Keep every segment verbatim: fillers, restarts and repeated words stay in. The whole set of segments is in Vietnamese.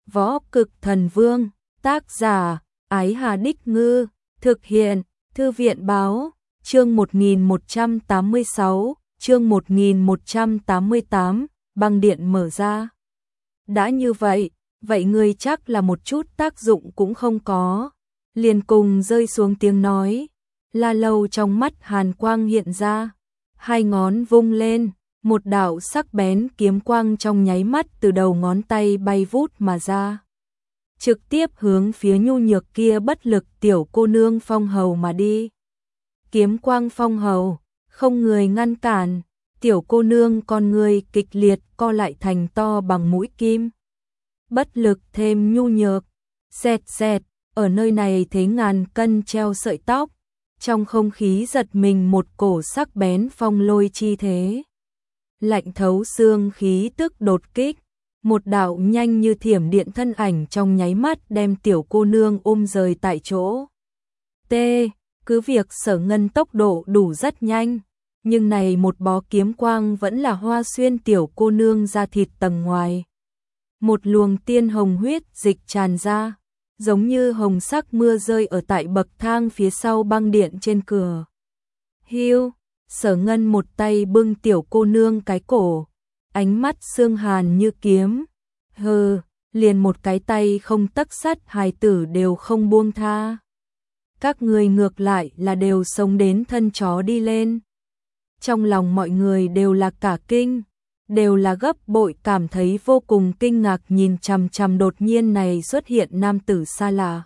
Võ Cực Thần Vương, tác giả, Ái Hà Đích Ngư, thực hiện, Thư viện Báo, chương một nghìn một trăm tám mươi sáu, chương một nghìn một trăm tám mươi tám, băng điện mở ra. Đã như vậy, vậy ngươi chắc là một chút tác dụng cũng không có. Liền cùng rơi xuống tiếng nói, La Lâu trong mắt hàn quang hiện ra, hai ngón vung lên, một đạo sắc bén kiếm quang trong nháy mắt từ đầu ngón tay bay vút mà ra. Trực tiếp hướng phía nhu nhược kia bất lực tiểu cô nương Phong Hầu mà đi. Kiếm quang Phong Hầu, không người ngăn cản, tiểu cô nương con người kịch liệt co lại thành to bằng mũi kim. Bất lực thêm nhu nhược, xẹt xẹt, ở nơi này thấy ngàn cân treo sợi tóc, trong không khí giật mình một cổ sắc bén phong lôi chi thế. Lạnh thấu xương khí tức đột kích, một đạo nhanh như thiểm điện thân ảnh trong nháy mắt đem tiểu cô nương ôm rời tại chỗ. T, cứ việc Sở Ngân tốc độ đủ rất nhanh, nhưng này một bó kiếm quang vẫn là hoa xuyên tiểu cô nương ra thịt tầng ngoài. Một luồng tiên hồng huyết dịch tràn ra, giống như hồng sắc mưa rơi ở tại bậc thang phía sau băng điện trên cửa. Hiu, Sở Ngân một tay bưng tiểu cô nương cái cổ, ánh mắt xương hàn như kiếm. Hừ, liền một cái tay không tấc sắt hài tử đều không buông tha. Các người ngược lại là đều sống đến thân chó đi lên. Trong lòng mọi người đều là cả kinh, đều là gấp bội cảm thấy vô cùng kinh ngạc nhìn chằm chằm đột nhiên này xuất hiện nam tử xa lạ.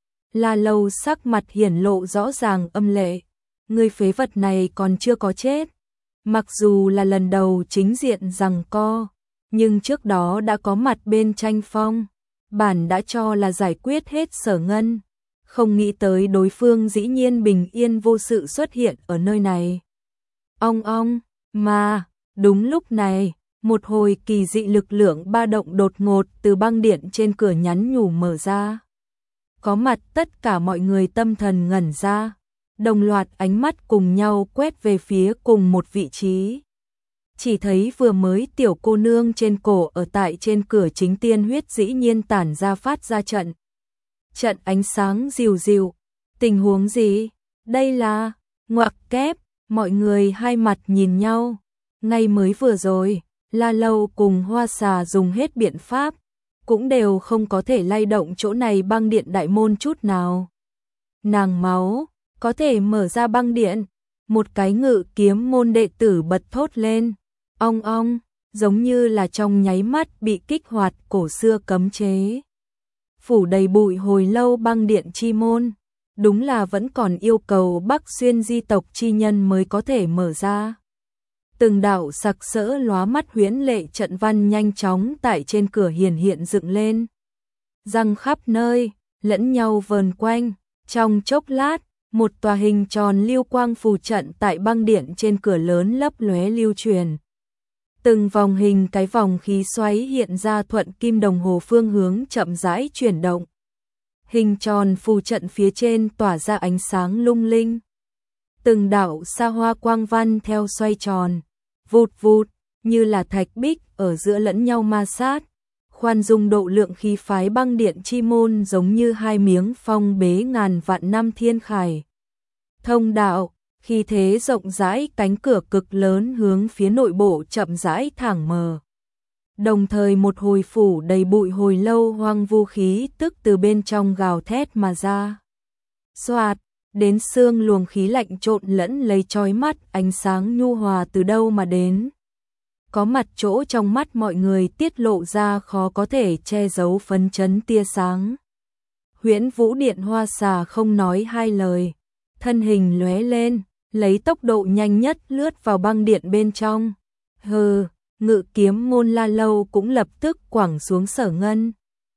La Lâu sắc mặt hiển lộ rõ ràng âm lệ, người phế vật này còn chưa có chết. Mặc dù là lần đầu chính diện giằng co, nhưng trước đó đã có mặt bên tranh phong, bản đã cho là giải quyết hết Sở Ngân, không nghĩ tới đối phương dĩ nhiên bình yên vô sự xuất hiện ở nơi này. Ong ong, mà, đúng lúc này, một hồi kỳ dị lực lượng ba động đột ngột từ băng điện trên cửa nhắn nhủ mở ra. Có mặt tất cả mọi người tâm thần ngẩn ra, đồng loạt ánh mắt cùng nhau quét về phía cùng một vị trí. Chỉ thấy vừa mới tiểu cô nương trên cổ ở tại trên cửa chính tiên huyết dĩ nhiên tản ra phát ra trận. Trận ánh sáng dịu dịu, tình huống gì? Đây là, ngoặc kép, mọi người hai mặt nhìn nhau. Ngay mới vừa rồi, La Lâu cùng Hoa Xà dùng hết biện pháp, cũng đều không có thể lay động chỗ này băng điện đại môn chút nào. Nàng máu, có thể mở ra băng điện, một cái ngự kiếm môn đệ tử bật thốt lên, ong ong, giống như là trong nháy mắt bị kích hoạt cổ xưa cấm chế. Phủ đầy bụi hồi lâu băng điện chi môn, đúng là vẫn còn yêu cầu Bắc Xuyên di tộc chi nhân mới có thể mở ra. Từng đạo sặc sỡ lóa mắt huyễn lệ trận văn nhanh chóng tại trên cửa hiển hiện dựng lên. Răng khắp nơi, lẫn nhau vờn quanh, trong chốc lát, một tòa hình tròn lưu quang phù trận tại băng điện trên cửa lớn lấp lóe lưu truyền. Từng vòng hình cái vòng khí xoáy hiện ra thuận kim đồng hồ phương hướng chậm rãi chuyển động. Hình tròn phù trận phía trên tỏa ra ánh sáng lung linh. Từng đạo sa hoa quang văn theo xoay tròn, vụt vụt, như là thạch bích ở giữa lẫn nhau ma sát. Khoan dung độ lượng khí phái băng điện chi môn giống như hai miếng phong bế ngàn vạn năm thiên khải. Thông đạo, khi thế rộng rãi cánh cửa cực lớn hướng phía nội bộ chậm rãi thẳng mở. Đồng thời một hồi phủ đầy bụi hồi lâu hoang vu khí tức từ bên trong gào thét mà ra. Xoạt, đến xương luồng khí lạnh trộn lẫn lấy chói mắt ánh sáng nhu hòa từ đâu mà đến. Có mặt chỗ trong mắt mọi người tiết lộ ra khó có thể che giấu phấn chấn tia sáng. Huyễn Vũ Điện Hoa Xà không nói hai lời, thân hình lóe lên, lấy tốc độ nhanh nhất lướt vào băng điện bên trong. Hừ, ngự kiếm môn La Lâu cũng lập tức quẳng xuống Sở Ngân.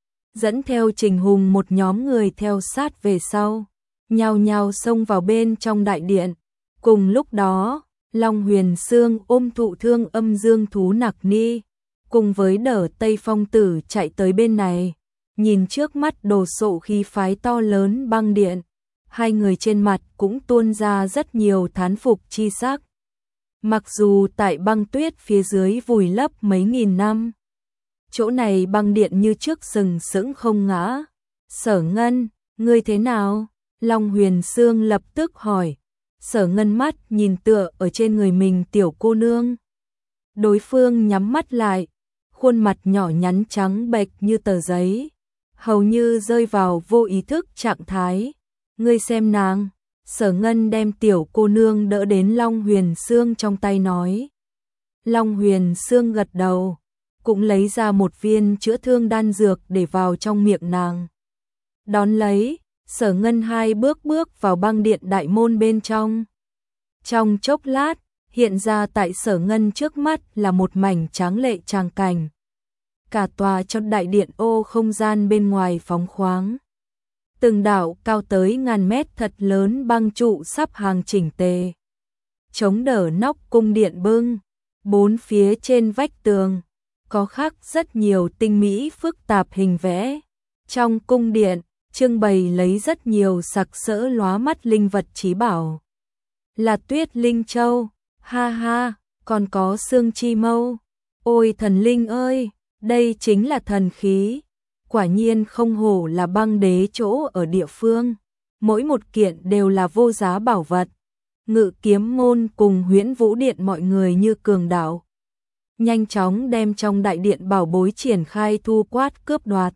Dẫn theo Trình Hùng một nhóm người theo sát về sau, nhao nhao xông vào bên trong đại điện. Cùng lúc đó, Long Huyền Sương ôm thụ thương âm dương thú Nặc Ni, cùng với Đở Tây Phong Tử chạy tới bên này, nhìn trước mắt đồ sộ khí phái to lớn băng điện, hai người trên mặt cũng tuôn ra rất nhiều thán phục chi sắc. Mặc dù tại băng tuyết phía dưới vùi lấp mấy nghìn năm, chỗ này băng điện như trước sừng sững không ngã. Sở Ngân, ngươi thế nào? Long Huyền Sương lập tức hỏi. Sở Ngân mắt nhìn tựa ở trên người mình tiểu cô nương. Đối phương nhắm mắt lại, khuôn mặt nhỏ nhắn trắng bệch như tờ giấy, hầu như rơi vào vô ý thức trạng thái. Ngươi xem nàng. Sở Ngân đem tiểu cô nương đỡ đến Long Huyền Sương trong tay nói. Long Huyền Sương gật đầu, cũng lấy ra một viên chữa thương đan dược để vào trong miệng nàng. Đón lấy, Sở Ngân hai bước bước vào băng điện đại môn bên trong. Trong chốc lát, hiện ra tại Sở Ngân trước mắt là một mảnh tráng lệ tràng cảnh. Cả tòa trong đại điện ô không gian bên ngoài phóng khoáng. Từng đạo cao tới ngàn mét thật lớn băng trụ sắp hàng chỉnh tề, chống đỡ nóc cung điện bưng. Bốn phía trên vách tường có khắc rất nhiều tinh mỹ phức tạp hình vẽ. Trong cung điện trưng bày lấy rất nhiều sặc sỡ lóa mắt linh vật chí bảo. Là Tuyết Linh Châu, ha ha, còn có xương chi mâu. Ôi thần linh ơi, đây chính là thần khí. Quả nhiên không hổ là băng đế chỗ ở địa phương. Mỗi một kiện đều là vô giá bảo vật. Ngự Kiếm Môn cùng Huyễn Vũ Điện mọi người như cường đạo, nhanh chóng đem trong đại điện bảo bối triển khai thu quát cướp đoạt.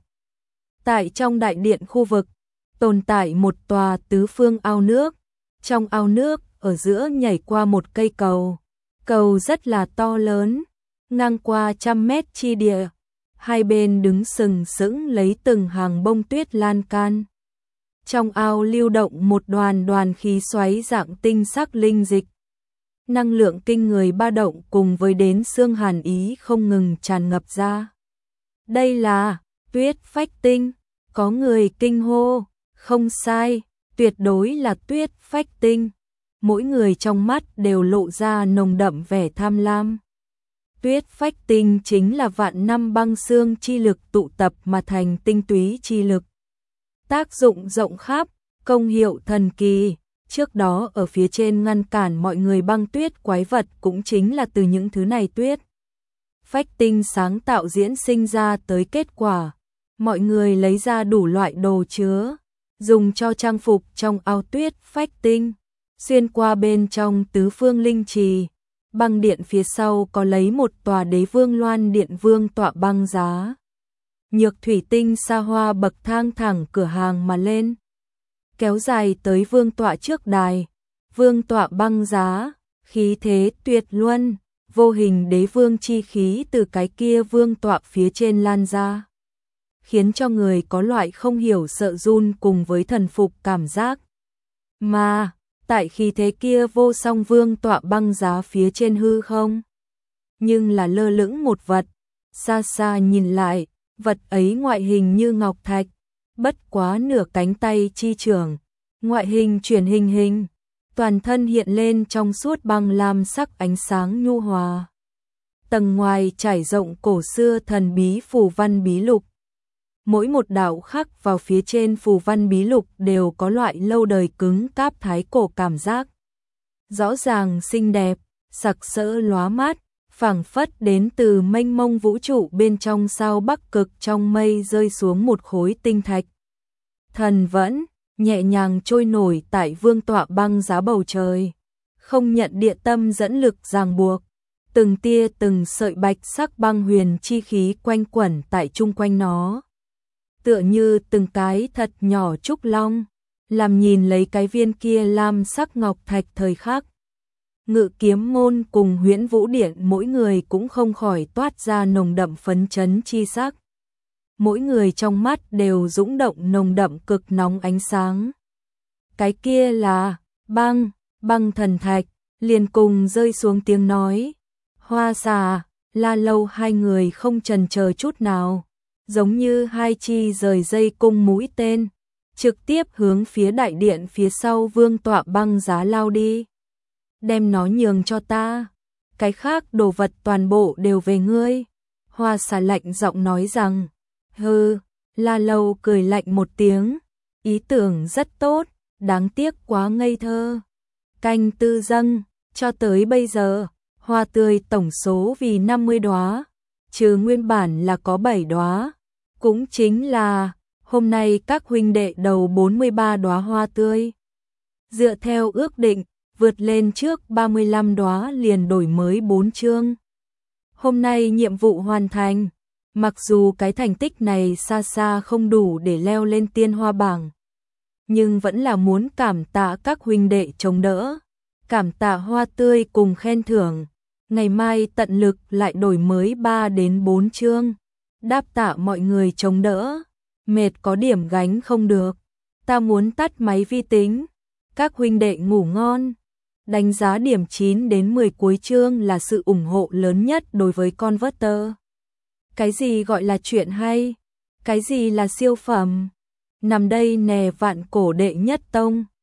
Tại trong đại điện khu vực, tồn tại một tòa tứ phương ao nước. Trong ao nước, ở giữa nhảy qua một cây cầu. Cầu rất là to lớn, ngang qua trăm mét chi địa. Hai bên đứng sừng sững lấy từng hàng bông tuyết lan can. Trong ao lưu động một đoàn đoàn khí xoáy dạng tinh sắc linh dịch. Năng lượng kinh người ba động cùng với đến xương hàn ý không ngừng tràn ngập ra. Đây là tuyết phách tinh. Có người kinh hô, không sai, tuyệt đối là tuyết phách tinh. Mỗi người trong mắt đều lộ ra nồng đậm vẻ tham lam. Tuyết phách tinh chính là vạn năm băng xương chi lực tụ tập mà thành tinh túy chi lực. Tác dụng rộng khắp, công hiệu thần kỳ. Trước đó ở phía trên ngăn cản mọi người băng tuyết quái vật cũng chính là từ những thứ này tuyết phách tinh sáng tạo diễn sinh ra tới kết quả. Mọi người lấy ra đủ loại đồ chứa, dùng cho trang phục trong ao tuyết phách tinh. Xuyên qua bên trong tứ phương linh trì, băng điện phía sau có lấy một tòa đế vương loan điện vương tọa băng giá. Nhược thủy tinh xa hoa bậc thang thẳng cửa hàng mà lên, kéo dài tới vương tọa trước đài. Vương tọa băng giá, khí thế tuyệt luân, vô hình đế vương chi khí từ cái kia vương tọa phía trên lan ra, khiến cho người có loại không hiểu sợ run cùng với thần phục cảm giác. Mà, tại khí thế kia vô song vương tọa băng giá phía trên hư không, nhưng là lơ lửng một vật. Xa xa nhìn lại, vật ấy ngoại hình như ngọc thạch, bất quá nửa cánh tay chi trường, ngoại hình chuyển hình hình, toàn thân hiện lên trong suốt băng lam sắc ánh sáng nhu hòa. Tầng ngoài trải rộng cổ xưa thần bí phù văn bí lục. Mỗi một đạo khắc vào phía trên phù văn bí lục đều có loại lâu đời cứng cáp thái cổ cảm giác. Rõ ràng xinh đẹp, sặc sỡ lóa mắt, phảng phất đến từ mênh mông vũ trụ bên trong sao bắc cực trong mây rơi xuống một khối tinh thạch. Thần vẫn nhẹ nhàng trôi nổi tại vương tọa băng giá bầu trời, không nhận địa tâm dẫn lực ràng buộc. Từng tia từng sợi bạch sắc băng huyền chi khí quanh quẩn tại chung quanh nó, tựa như từng cái thật nhỏ trúc long, làm nhìn lấy cái viên kia lam sắc ngọc thạch thời khắc. Ngự Kiếm Môn cùng Huyễn Vũ Điện mỗi người cũng không khỏi toát ra nồng đậm phấn chấn chi sắc. Mỗi người trong mắt đều dũng động nồng đậm cực nóng ánh sáng. Cái kia là băng, băng thần thạch, liền cùng rơi xuống tiếng nói. Hoa Xà, La Lâu hai người không chần chờ chút nào, giống như hai chi rời dây cung mũi tên, trực tiếp hướng phía đại điện phía sau vương tọa băng giá lao đi. Đem nó nhường cho ta, cái khác đồ vật toàn bộ đều về ngươi. Hoa Xà lạnh giọng nói rằng. Hừ, La Lâu cười lạnh một tiếng, ý tưởng rất tốt, đáng tiếc quá ngây thơ. Canh tư dâng, cho tới bây giờ, hoa tươi tổng số vì năm mươi đóa, trừ nguyên bản là có bảy đóa, cũng chính là hôm nay các huynh đệ đầu bốn mươi ba đóa hoa tươi. Dựa theo ước định, vượt lên trước ba mươi lăm đóa liền đổi mới bốn chương. Hôm nay nhiệm vụ hoàn thành, mặc dù cái thành tích này xa xa không đủ để leo lên tiên hoa bảng, nhưng vẫn là muốn cảm tạ các huynh đệ chống đỡ, cảm tạ hoa tươi cùng khen thưởng. Ngày mai tận lực lại đổi mới ba đến bốn chương, đáp tạ mọi người chống đỡ, mệt có điểm gánh không được, ta muốn tắt máy vi tính, các huynh đệ ngủ ngon. Đánh giá điểm chín đến mười cuối chương là sự ủng hộ lớn nhất đối với Converter. Cái gì gọi là chuyện hay? Cái gì là siêu phẩm? Nằm đây nè vạn cổ đệ nhất tông.